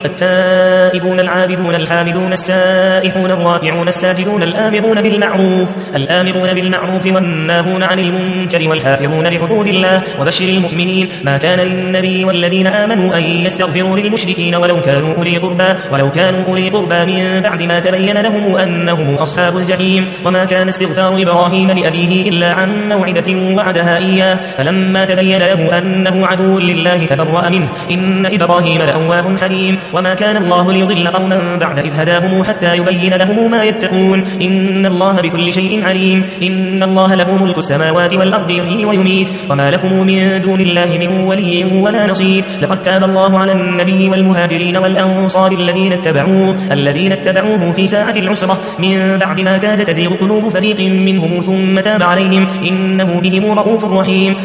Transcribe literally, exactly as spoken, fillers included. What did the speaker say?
التائبون العابدون الحامدون السائحون الراكعون الساجدون الآمرون بالمعروف الآمرون بالمعروف والناهون عن المنكر والحافظون لحدود الله وبشر المؤمنين. ما كان للنبي والذين آمنوا أن يستغفروا للمشركين ولو كانوا أولي قربى ولو كانوا أولي قربى من بعد ما تبين لهم أنهم أصحاب الجحيم. وما كان استغفار إبراهيم لأبيه إلا عن موعدة وعدها إياه فلما تبين له أنه عدو لله تبرأ منه إن إبراهيم لأواه حليم. وما كان الله ليضل قوما بعد إذ هداهم حتى يبين لهم ما يتقون إن الله بكل شيء عليم. إن الله له ملك السماوات والأرض يحيي ويميت وما لكم من دون الله من ولي ولا نصير. لقد تاب الله على النبي والمهاجرين والأنصار الذين اتبعوه الذين اتبعوه في ساعة العسرة من بعد ما كاد تزيغ قلوب فريق منهم ثم تاب عليهم إنه بهم رؤوف رحيم.